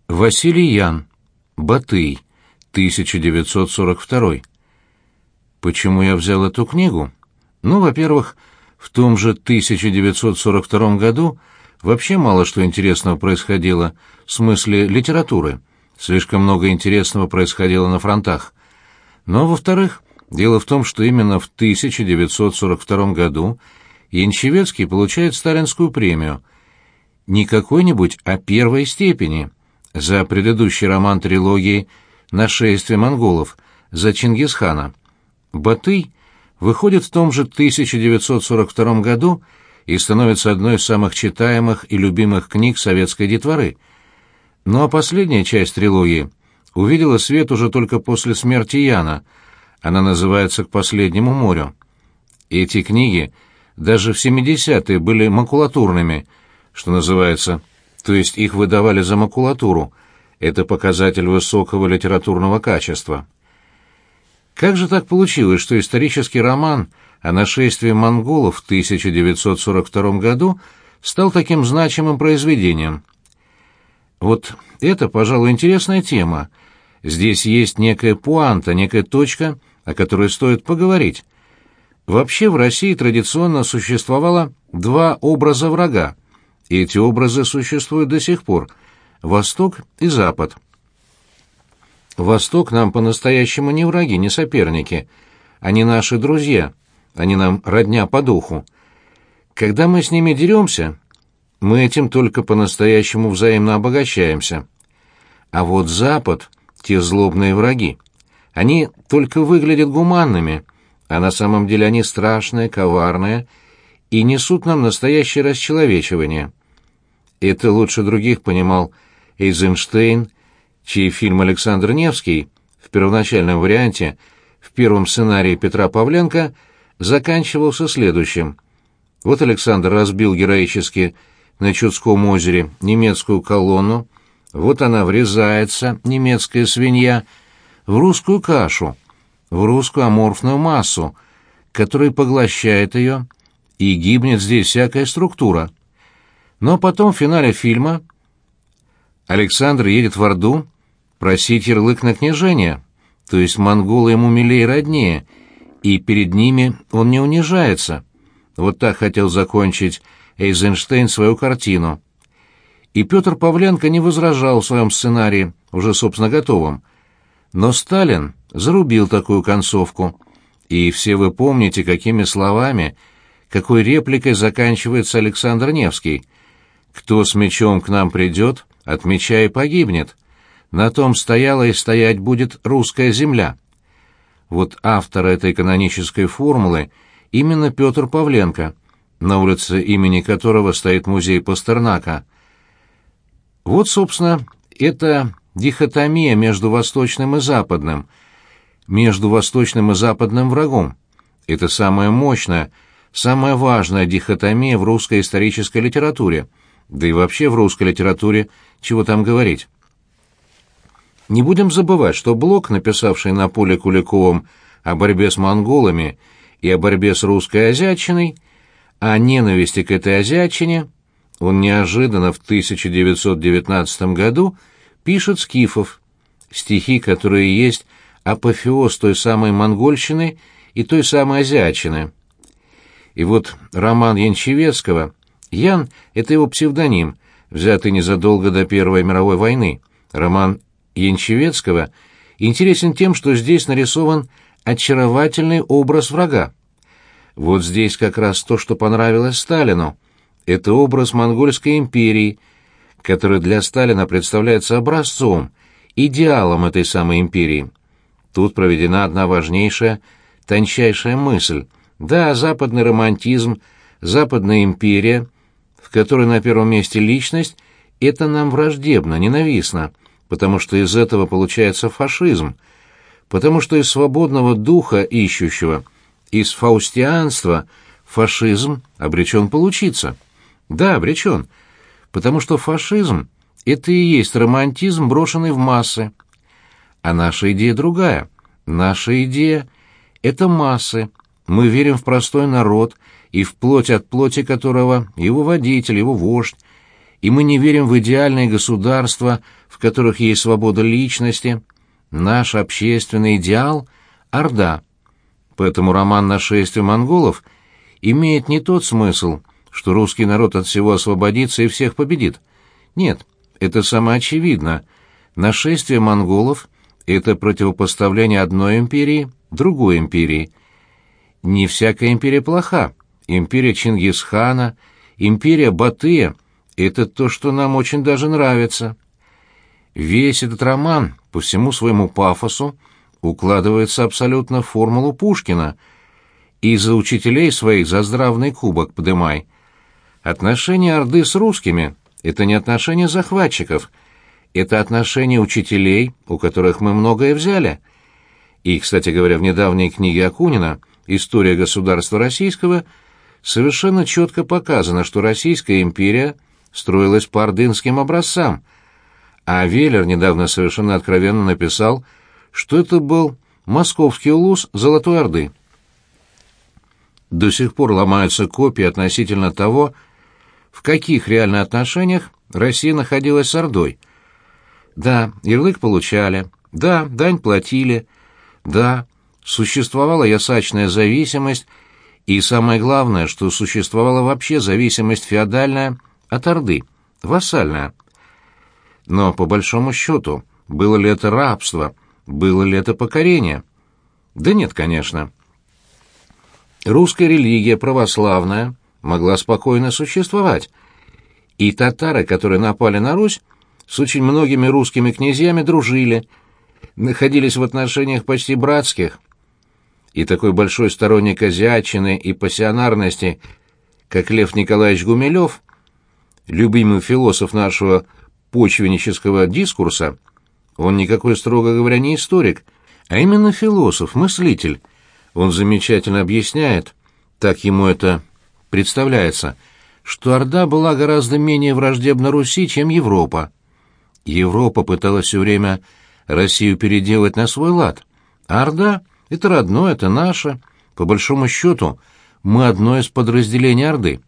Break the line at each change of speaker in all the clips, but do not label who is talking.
Василий Ян. Батый. 1942. Почему я взял эту книгу? Ну, во-первых, в том же 1942 году вообще мало что интересного происходило, в смысле литературы. Слишком много интересного происходило на фронтах. Но, во-вторых, дело в том, что именно в 1942 году Янчевецкий получает сталинскую премию. Не какой-нибудь, а первой степени за предыдущий роман трилогии «Нашествие монголов», за Чингисхана. Батый выходит в том же 1942 году и становится одной из самых читаемых и любимых книг советской детворы. Ну а последняя часть трилогии увидела свет уже только после смерти Яна. Она называется «К последнему морю». Эти книги даже в 70-е были макулатурными, что называется, то есть их выдавали за макулатуру. Это показатель высокого литературного качества. Как же так получилось, что исторический роман о нашествии монголов в 1942 году стал таким значимым произведением? Вот это, пожалуй, интересная тема. Здесь есть некая пуанта, некая точка, о которой стоит поговорить. Вообще в России традиционно существовало два образа врага, и эти образы существуют до сих пор – Восток и Запад. Восток нам по-настоящему не враги, не соперники. Они наши друзья, они нам родня по духу. Когда мы с ними деремся, мы этим только по-настоящему взаимно обогащаемся. А вот Запад — те злобные враги. Они только выглядят гуманными, а на самом деле они страшные, коварные и несут нам настоящее расчеловечивание. Это лучше других понимал Эйзенштейн, чей фильм «Александр Невский» в первоначальном варианте, в первом сценарии Петра Павленко, заканчивался следующим. Вот Александр разбил героически на Чудском озере немецкую колонну, вот она врезается, немецкая свинья, в русскую кашу, в русскую аморфную массу, которая поглощает ее, и гибнет здесь всякая структура. Но потом в финале фильма Александр едет в Орду просить ярлык на княжение, то есть монголы ему милее и роднее, и перед ними он не унижается. Вот так хотел закончить Эйзенштейн свою картину. И Петр Павленко не возражал в своем сценарии, уже собственно готовом. Но Сталин зарубил такую концовку. И все вы помните, какими словами, какой репликой заканчивается Александр Невский. «Кто с мечом к нам придет, от меча и погибнет. На том стояла и стоять будет русская земля». Вот автор этой канонической формулы именно Петр Павленко, на улице имени которого стоит музей Пастернака. Вот, собственно, это дихотомия между восточным и западным, между восточным и западным врагом. Это самая мощная, самая важная дихотомия в русской исторической литературе, да и вообще в русской литературе, чего там говорить. Не будем забывать, что Блок, написавший на Поле Куликовым о борьбе с монголами и о борьбе с русской азиатчиной, о ненависти к этой азиатчине, он неожиданно в 1919 году пишет «Скифов», стихи, которые есть апофеоз той самой монгольщины и той самой азиатчины. И вот роман Янчевецкого, Ян — это его псевдоним, взятый незадолго до Первой мировой войны. Роман Янчевецкого интересен тем, что здесь нарисован очаровательный образ врага. Вот здесь как раз то, что понравилось Сталину. Это образ монгольской империи, который для Сталина представляется образцом, идеалом этой самой империи. Тут проведена одна важнейшая, тончайшая мысль. Да, западный романтизм, западная империя, в которой на первом месте личность, это нам враждебно, ненавистно, потому что из этого получается фашизм, потому что из свободного духа ищущего, из фаустианства фашизм обречен получиться. Да, обречен, потому что фашизм — это и есть романтизм, брошенный в массы. А наша идея другая. Наша идея — это массы. Мы верим в простой народ, и в плоть от плоти которого его водитель, его вождь, и мы не верим в идеальные государства, в которых есть свобода личности. Наш общественный идеал — Орда. Поэтому роман «Нашествие монголов» имеет не тот смысл, что русский народ от всего освободится и всех победит. Нет, это самоочевидно. Нашествие монголов — это противопоставление одной империи другой империи. Не всякая империя плоха. Империя Чингисхана, империя Батыя — это то, что нам очень даже нравится. Весь этот роман по всему своему пафосу укладывается абсолютно в формулу Пушкина. И за учителей своих за здравный кубок подымай. Отношения Орды с русскими — это не отношения захватчиков, это отношения учителей, у которых мы многое взяли. И, кстати говоря, в недавней книге Акунина «История государства российского» совершенно четко показано, что Российская империя строилась по ордынским образцам, а Веллер недавно совершенно откровенно написал, что это был московский улус Золотой Орды. До сих пор ломаются копии относительно того, в каких реальных отношениях Россия находилась с Ордой. Да, ярлык получали, да, дань платили, да, существовала ясачная зависимость, и самое главное, что существовала вообще зависимость феодальная от Орды, вассальная. Но, по большому счету, было ли это рабство, было ли это покорение? Да нет, конечно. Русская религия православная могла спокойно существовать, и татары, которые напали на Русь, с очень многими русскими князьями дружили, находились в отношениях почти братских. И такой большой сторонник азиатчины и пассионарности, как Лев Николаевич Гумилев, любимый философ нашего почвеннического дискурса, он никакой, строго говоря, не историк, а именно философ, мыслитель. Он замечательно объясняет, так ему это представляется, что Орда была гораздо менее враждебна Руси, чем Европа. Европа пыталась все время Россию переделать на свой лад, а Орда — это родное, это наше. По большому счету, мы одно из подразделений Орды.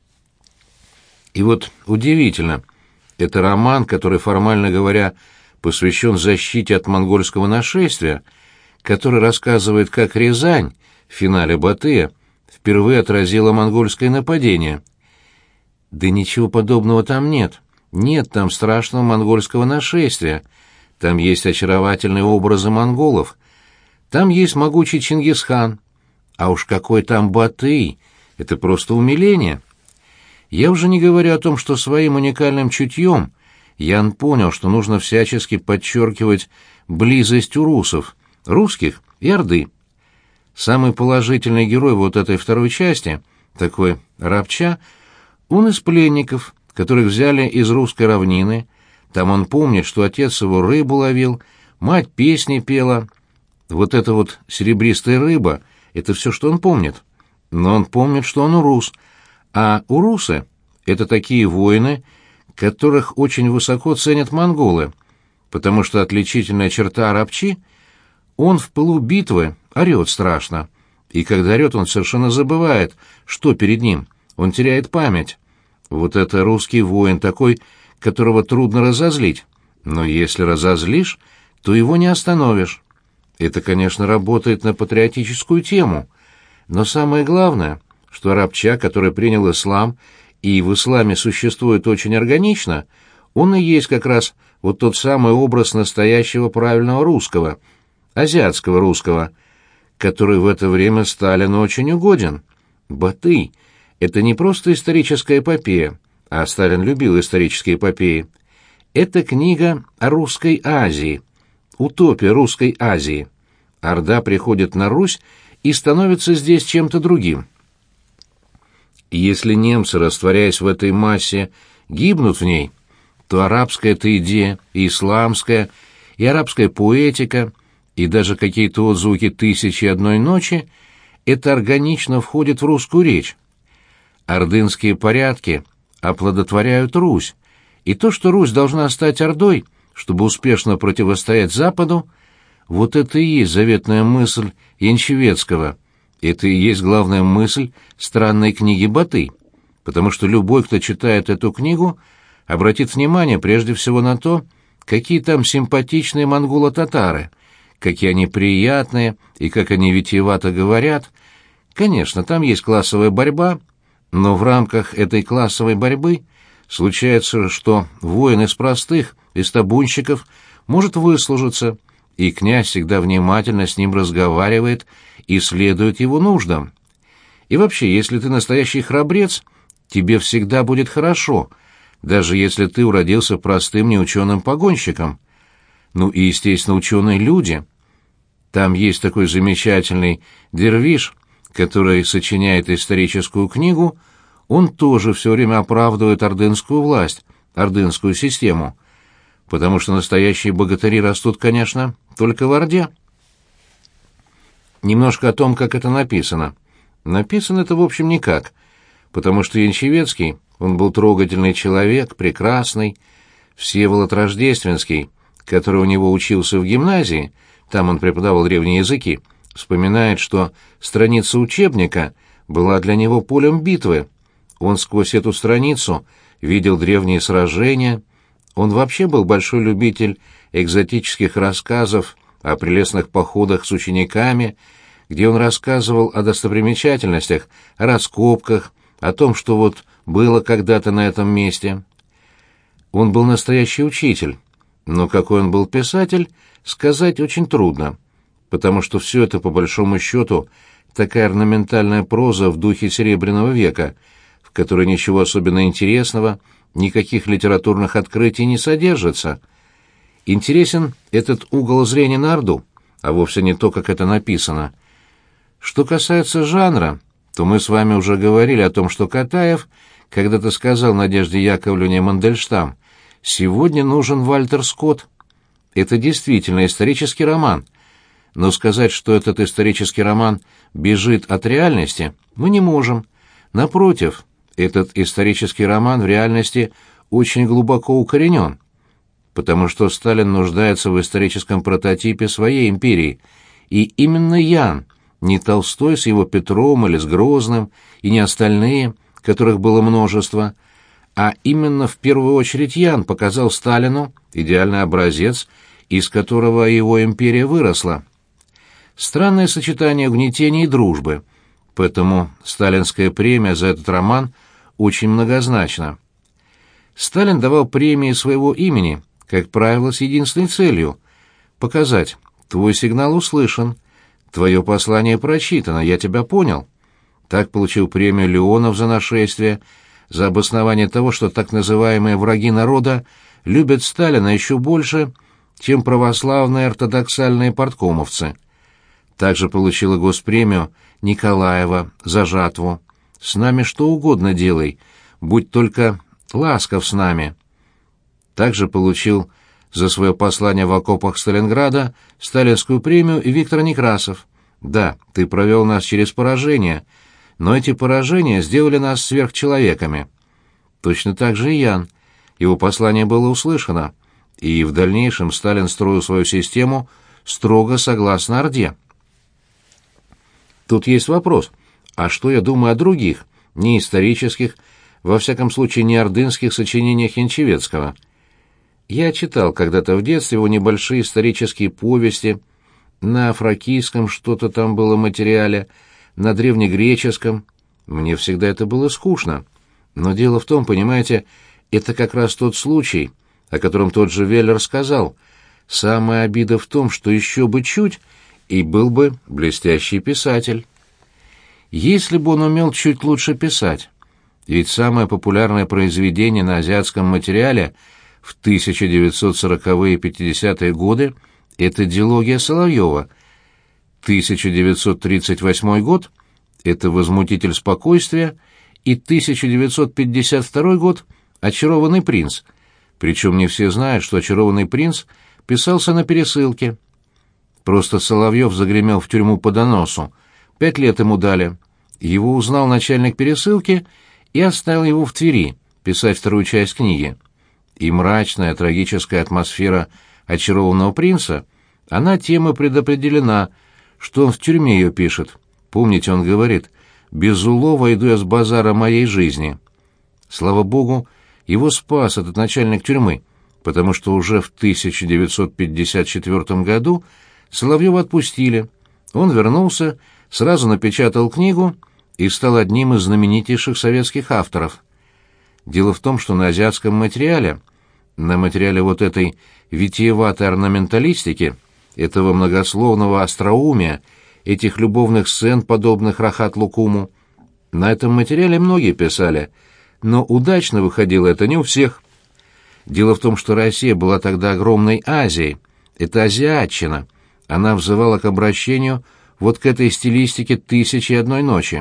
И вот удивительно, это роман, который, формально говоря, посвящен защите от монгольского нашествия, который рассказывает, как Рязань в финале Батыя впервые отразила монгольское нападение. Да ничего подобного там нет. Нет там страшного монгольского нашествия. Там есть очаровательные образы монголов. Там есть могучий Чингисхан. А уж какой там Батый! Это просто умиление. Я уже не говорю о том, что своим уникальным чутьем Ян понял, что нужно всячески подчеркивать близость урусов, русских и Орды. Самый положительный герой вот этой второй части, такой Рабча, он из пленников, которых взяли из русской равнины. Там он помнит, что отец его рыбу ловил, мать песни пела. Вот эта вот серебристая рыба — это все, что он помнит. Но он помнит, что он урус, а урусы — это такие воины, которых очень высоко ценят монголы, потому что отличительная черта Арабчи — он в пылу битвы орет страшно, и когда орет, он совершенно забывает, что перед ним, он теряет память. Вот это русский воин такой, которого трудно разозлить, но если разозлишь, то его не остановишь. Это, конечно, работает на патриотическую тему, но самое главное, что Арабча, который принял ислам, и в исламе существует очень органично, он и есть как раз вот тот самый образ настоящего правильного русского, азиатского русского, который в это время Сталину очень угоден. Батый — это не просто историческая эпопея, а Сталин любил исторические эпопеи. Это книга о русской Азии, утопия русской Азии. Орда приходит на Русь и становится здесь чем-то другим. Если немцы, растворяясь в этой массе, гибнут в ней, то арабская эта идея, и исламская, и арабская поэтика, и даже какие-то отзвуки «Тысячи и одной ночи» — это органично входит в русскую речь. Ордынские порядки оплодотворяют Русь, и то, что Русь должна стать Ордой, чтобы успешно противостоять Западу, вот это и есть заветная мысль Янчевецкого, это и есть главная мысль странной книги Батый, потому что любой, кто читает эту книгу, обратит внимание прежде всего на то, какие там симпатичные монголо-татары, какие они приятные и как они витиевато говорят. Конечно, там есть классовая борьба, но в рамках этой классовой борьбы случается, что воин из простых, из табунщиков, может выслужиться, и князь всегда внимательно с ним разговаривает и следует его нуждам. И вообще, если ты настоящий храбрец, тебе всегда будет хорошо, даже если ты уродился простым неученым погонщиком. Ну и, естественно, ученые люди. Там есть такой замечательный дервиш, который сочиняет историческую книгу, он тоже все время оправдывает ордынскую власть, ордынскую систему, потому что настоящие богатыри растут, конечно, только в Орде. Немножко о том, как это написано. Написано это, в общем, никак, потому что Янчевецкий, он был трогательный человек, прекрасный. Всеволод Рождественский, который у него учился в гимназии, там он преподавал древние языки, вспоминает, что страница учебника была для него полем битвы. Он сквозь эту страницу видел древние сражения. Он вообще был большой любитель экзотических рассказов о прелестных походах с учениками, где он рассказывал о достопримечательностях, о раскопках, о том, что вот было когда-то на этом месте. Он был настоящий учитель, но какой он был писатель, сказать очень трудно, потому что все это, по большому счету, такая орнаментальная проза в духе Серебряного века, в которой ничего особенно интересного, никаких литературных открытий не содержится. Интересен этот угол зрения на Орду, а вовсе не то, как это написано. Что касается жанра, то мы с вами уже говорили о том, что Катаев когда-то сказал Надежде Яковлевне Мандельштам: «Сегодня нужен Вальтер Скотт». Это действительно исторический роман, но сказать, что этот исторический роман бежит от реальности, мы не можем. Напротив, этот исторический роман в реальности очень глубоко укоренен, потому что Сталин нуждается в историческом прототипе своей империи, и именно Ян, не Толстой с его Петром или с Грозным, и не остальные, которых было множество, а именно в первую очередь Ян показал Сталину идеальный образец, из которого его империя выросла. Странное сочетание угнетения и дружбы, поэтому сталинская премия за этот роман очень многозначна. Сталин давал премии своего имени, как правило, с единственной целью — показать: твой сигнал услышан, твое послание прочитано, я тебя понял. Так получил премию Леонов за нашествие, за обоснование того, что так называемые враги народа любят Сталина еще больше, чем православные ортодоксальные парткомовцы. Также получила госпремию Николаева за жатву. «С нами что угодно делай, будь только ласков с нами». Также получил за свое послание в окопах Сталинграда сталинскую премию и Виктор Некрасов. «Да, ты провел нас через поражение, но эти поражения сделали нас сверхчеловеками». Точно так же и Ян. Его послание было услышано, и в дальнейшем Сталин строил свою систему строго согласно Орде. Тут есть вопрос: а что я думаю о других, не исторических, во всяком случае не ордынских сочинениях Янчевецкого? Я читал когда-то в детстве его небольшие исторические повести, на фракийском что-то там было материале, на древнегреческом. Мне всегда это было скучно. Но дело в том, понимаете, это как раз тот случай, о котором тот же Веллер сказал. Самая обида в том, что еще бы чуть, и был бы блестящий писатель. Если бы он умел чуть лучше писать. Ведь самое популярное произведение на азиатском материале в 1940-е и 50-е годы — это дилогия Соловьева. 1938 год — это «Возмутитель спокойствия», и 1952 год — «Очарованный принц». Причем не все знают, что «Очарованный принц» писался на пересылке. Просто Соловьев загремел в тюрьму по доносу. 5 лет ему дали. Его узнал начальник пересылки и оставил его в Твери писать вторую часть книги. И мрачная, трагическая атмосфера «Очарованного принца», она тем и предопределена, что он в тюрьме ее пишет. Помните, он говорит: «Без улова иду я с базара моей жизни». Слава богу, Его спас этот начальник тюрьмы, потому что уже в 1954 году Соловьева отпустили. Он вернулся, сразу напечатал книгу и стал одним из знаменитейших советских авторов. Дело в том, что на азиатском материале, на материале вот этой витиеватой орнаменталистики, этого многословного остроумия, этих любовных сцен, подобных Рахат Лукуму, на этом материале многие писали, но удачно выходило это не у всех. Дело в том, что Россия была тогда огромной Азией, это азиатчина, она взывала к обращению вот к этой стилистике «Тысячи и одной ночи».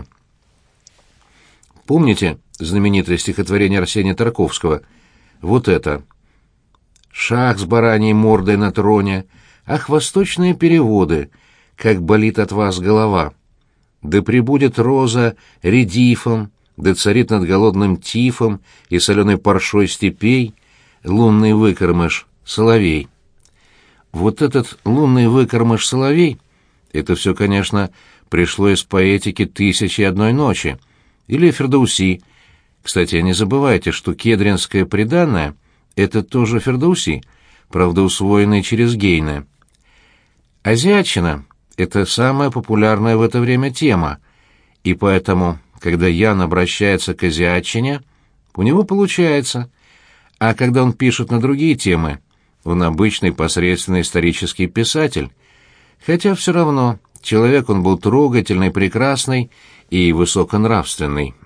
Помните знаменитое стихотворение Арсения Тарковского? Вот это. «Шах с бараньей мордой на троне, ах, восточные переводы, как болит от вас голова. Да пребудет роза редифом, да царит над голодным тифом и соленой паршой степей лунный выкормыш соловей». Вот этот лунный выкормыш соловей, это все, конечно, пришло из поэтики «Тысячи и одной ночи» или Фердауси. Кстати, не забывайте, что кедринское приданое — это тоже Фердауси, правда, усвоенный через Гейне. Азиатчина — это самая популярная в это время тема, и поэтому, когда Ян обращается к азиатчине, у него получается, а когда он пишет на другие темы, он обычный посредственный исторический писатель, хотя все равно человек он был трогательный, прекрасный и высоконравственный.